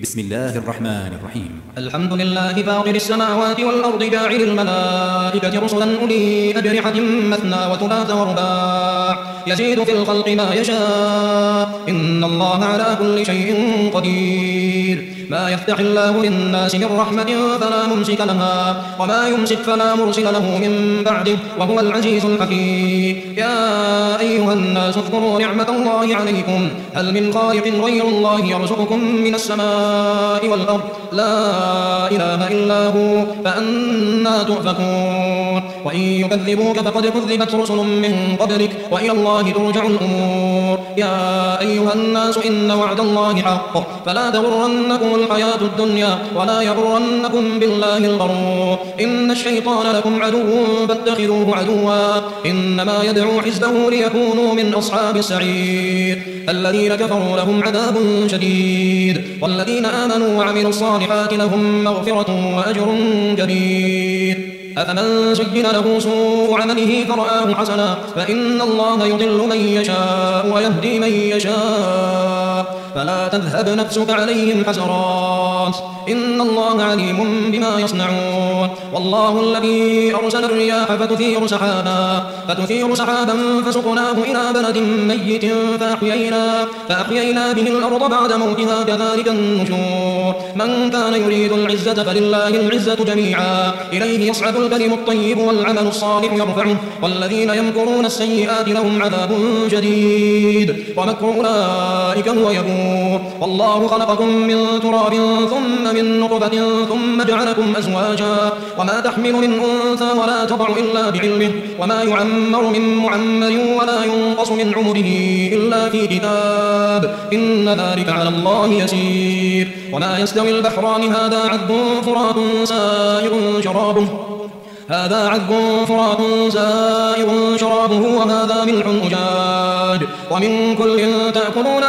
بسم الله الرحمن الرحيم. الحمد لله فاطر السماوات والأرض جاعل الملائكة رسلا أولي أجنحة مثنى وثلاث ورباع يزيد في الخلق ما يشاء إن الله على كل شيء قدير. ما يفتح الله للناس من رحمة فلا ممسك لها وما يمسك فلا مرسل له من بعده وهو العزيز الحكيم. يا أيها الناس اذكروا نعمة الله عليكم هل من خالق غير الله يرزقكم من السماء والأرض لا إله إلا هو فأنى تؤفكون. وإن يكذبوك فقد كذبت رسل من قبلك وإلى الله ترجع الأمور. يا أيها الناس إن وعد الله حق فلا تغرنكم الحياة الدنيا ولا يغرنكم بالله الغرور. إن الشيطان لكم عدو فاتخذوه عدوا إنما يدعو حزبه ليكونوا من أصحاب السعير. الذين كفروا لهم عذاب شديد والذين آمنوا وعملوا الصالحات لهم مغفرة وأجر كبير. أفمن زين له سوء عمله فرآه حسنا فإن الله يضل من يشاء ويهدي من يشاء فلا تذهب نفسك عليهم حسرات إن الله عليم بما يصنعون. والله الذي أرسل الرياح فتثير سحابا فسقناه إلى بلد ميت فأحيينا به الأرض بعد موتها كذلك النشور. من كان يريد العزة فلله العزة جميعا إليه يصعد الكلم الطيب والعمل الصالح يرفعه والذين يمكرون السيئات لهم عذاب شديد ومكر أولئك هو يبور. والله خلقكم من تراب ثم من نطفة ثم جعلكم أزواجا وما تحمل من أنثى ولا تضع إلا بعلمه وما يعمر من معمر ولا ينقص من عمره إلا في كتاب إن ذلك على الله يسير. وما يستوي البحران هذا عذب فرات سائغ شرابه وهذا ملح أجاج ومن كل تأكلون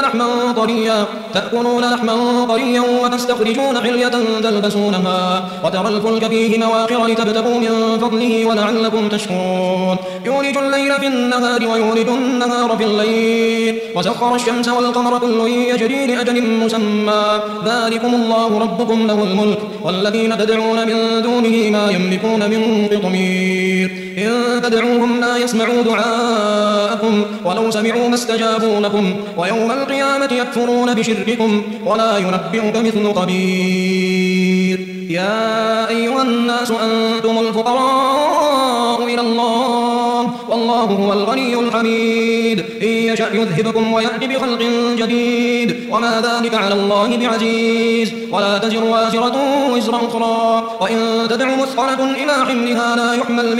لحما طريا وتستخرجون حلية تلبسونها وترى الفلك فيه مواخر لتبتغوا من فضله ولعلكم تشكرون. يولج الليل في النهار ويولج النهار في الليل وسخر الشمس والقمر كل يجري لأجل مسمى ذلكم الله ربكم له الملك والذين تدعون من دونه ما يملكون من قطمير. إن تدعوهم لا يسمعوا دعاءكم ولو سمعوا ما استجابوا لكم ويوم القيامة يكفرون بشرككم ولا ينبئك مثل خبير. يا أيها الناس أنتم الفقراء إلى الله والله هو الغني الحميد. إن يشأ يذهبكم ويأتي بخلق جديد وما ذلك على الله بعزيز. ولا تزر وازرة وزر أخرى وإن تدع مثقلة إلى حملها لا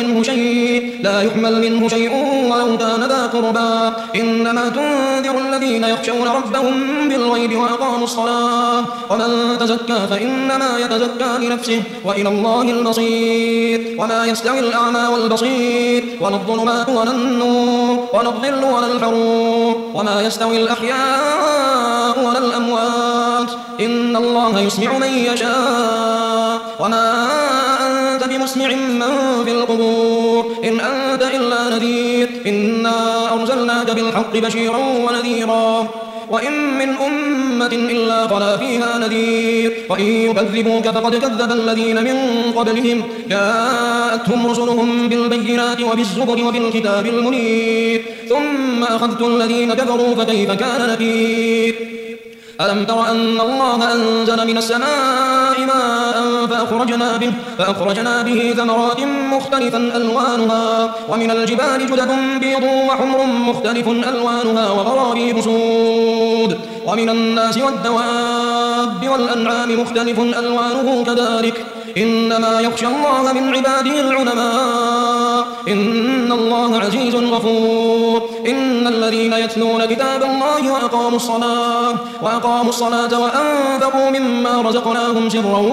يحمل منه شيء ولو كان ذا قربى. إنما تنذر الذين يخشون ربهم بالغيب وأقاموا الصلاة ومن تزكى فإنما يتزكى لنفسه وإلى الله المصير. وما يستوي الأعمى والبصير ولا الظلمات ولا النور ولا الظل ولا الحروب وما يستوي الأحياء ولا الأموات إن الله يسمع من يشاء وما أنت بمسمع من في القبور إن أنت إلا نذير. إنا أرسلناك بالحق بشيرا ونذيرا وإن من أمة إلا خلا فيها نذير. وإن يكذبوك فقد كذب الذين من قبلهم جاءتهم رسلهم بالبينات وبالزبر وبالكتاب المنير ثم أخذت الذين كفروا فكيف كان نكير. ألم تر أن الله أنزل من السماء ماء فأخرجنا به ثمرات مختلفا ألوانها ومن الجبال جدد بيض وحمر مختلف ألوانها وغرابيب سود ومن الناس والدواب والأنعام مختلف ألوانه كذلك إنما يخشى الله من عباده العلماء إن الله عزيز غفور. إن الذين يتلون كتاب الله وأقاموا الصلاة وأنفقوا مما رزقناهم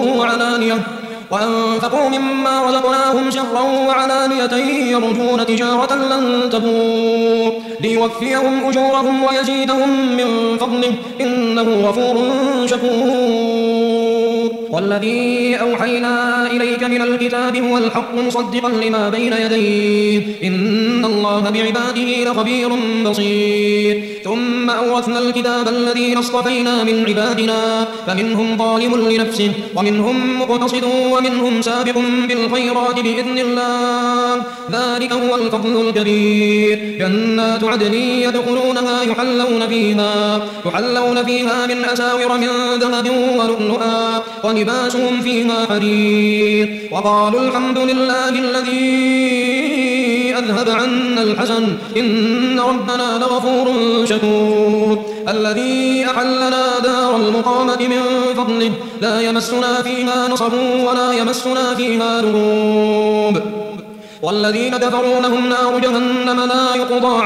سرا وعلانية يرجون تجارة لن تبور ليوفيهم أجورهم ويزيدهم من فضله إنه غفور شكور. والذي أوحينا إليك من الكتاب هو الحق مصدقا لما بين يديه إن الله بعباده لخبير بصير ثم أورثنا الكتاب الذين اصطفينا من عبادنا فمنهم ظالم لنفسه ومنهم مقتصد ومنهم سابق بالخيرات بإذن الله ذلك هو الفضل الكبير جنات عدن يدخلونها يحلون فيها من أساور من ذهب ولؤلؤا ولباسهم فيها حرير وقالوا الحمد لله الذي أذهب عنا الحزن إن ربنا لغفور شكور الذي أحلنا دار المقامة من فضله لا يمسنا فيها نصب ولا يمسنا فيها لغوب والذين كفروا لهم نار جهنم لا يقضى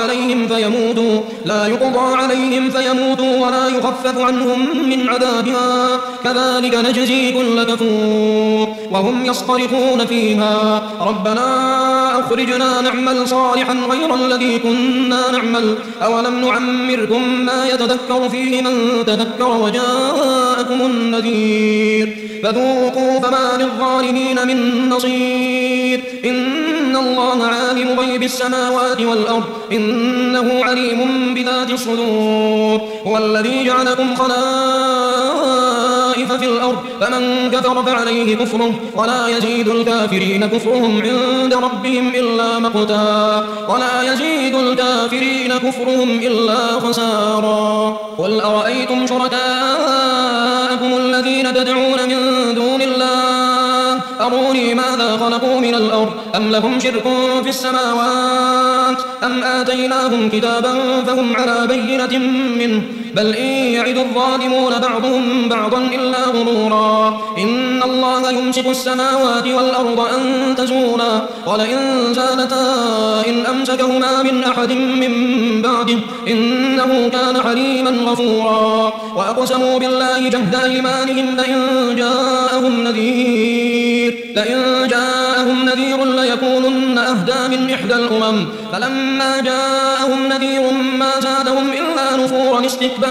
عليهم فيموتوا ولا يخفف عنهم من عذابها كذلك نجزي كل كفور وهم يصطرخون فيها ربنا أخرجنا نعمل صالحا غير الذي كنا نعمل أولم نعمركم ما يتذكر فيه من تذكر وجاءكم النذير فذوقوا فما للظالمين من نصير إن الله عالم غيب السماوات والأرض إنه عليم بذات الصدور هو الذي جعلكم خلائف في الأرض فمن كفر فعليه كفره ولا يزيد الكافرين كفرهم عند ربهم إلا مقتا ولا يزيد الكافرين كفرهم إلا خسارا قل أرأيتم شركاءكم الذين تدعون من دون الله أروني ماذا خلقوا من الأرض أم لهم شرك في السماوات أم آتيناهم كتابا فهم على بينة منه بل إن يعد الظالمون بعضهم بعضا إلا غرورا إن الله يمسك السماوات والأرض أن تزولا ولئن زالتا إن أمسكهما من أحد من بعده إنه كان حليما غفورا وأقسموا بالله جهد أيمانهم لئن جاءهم نذير ليكونن أهدى من إحدى الأمم فلما جاءهم نذير ما زادهم إلا نفورا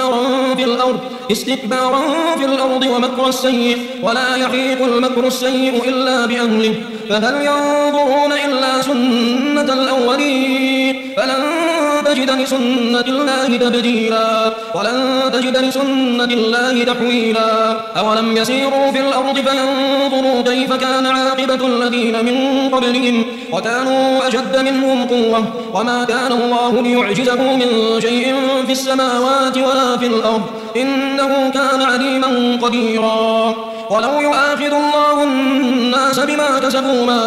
استكبارا في الأرض ومكر السيء ولا يحيق المكر السيء إلا بأهله فهل ينظرون إلا سنة الأولين فلن تجد لسنة الله تبديلا ولن تجد لسنة الله تحويلا أولم يسيروا في الأرض فينظروا كيف كان عاقبة الذين من قبلهم وكانوا أشد منهم قوة وما كان الله ليعجزه من شيء في السماوات ولا في الأرض إنه كان عليما قديرا ولو يؤاخذ الله الناس بما كسبوا ما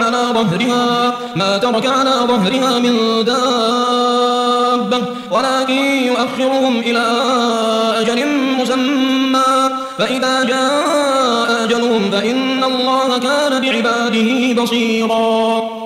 ترك على ظهرها من دابة ولكن يؤخرهم إلى أجل مسمى فإذا جاء أجلهم فإن الله كان بعباده بصيرا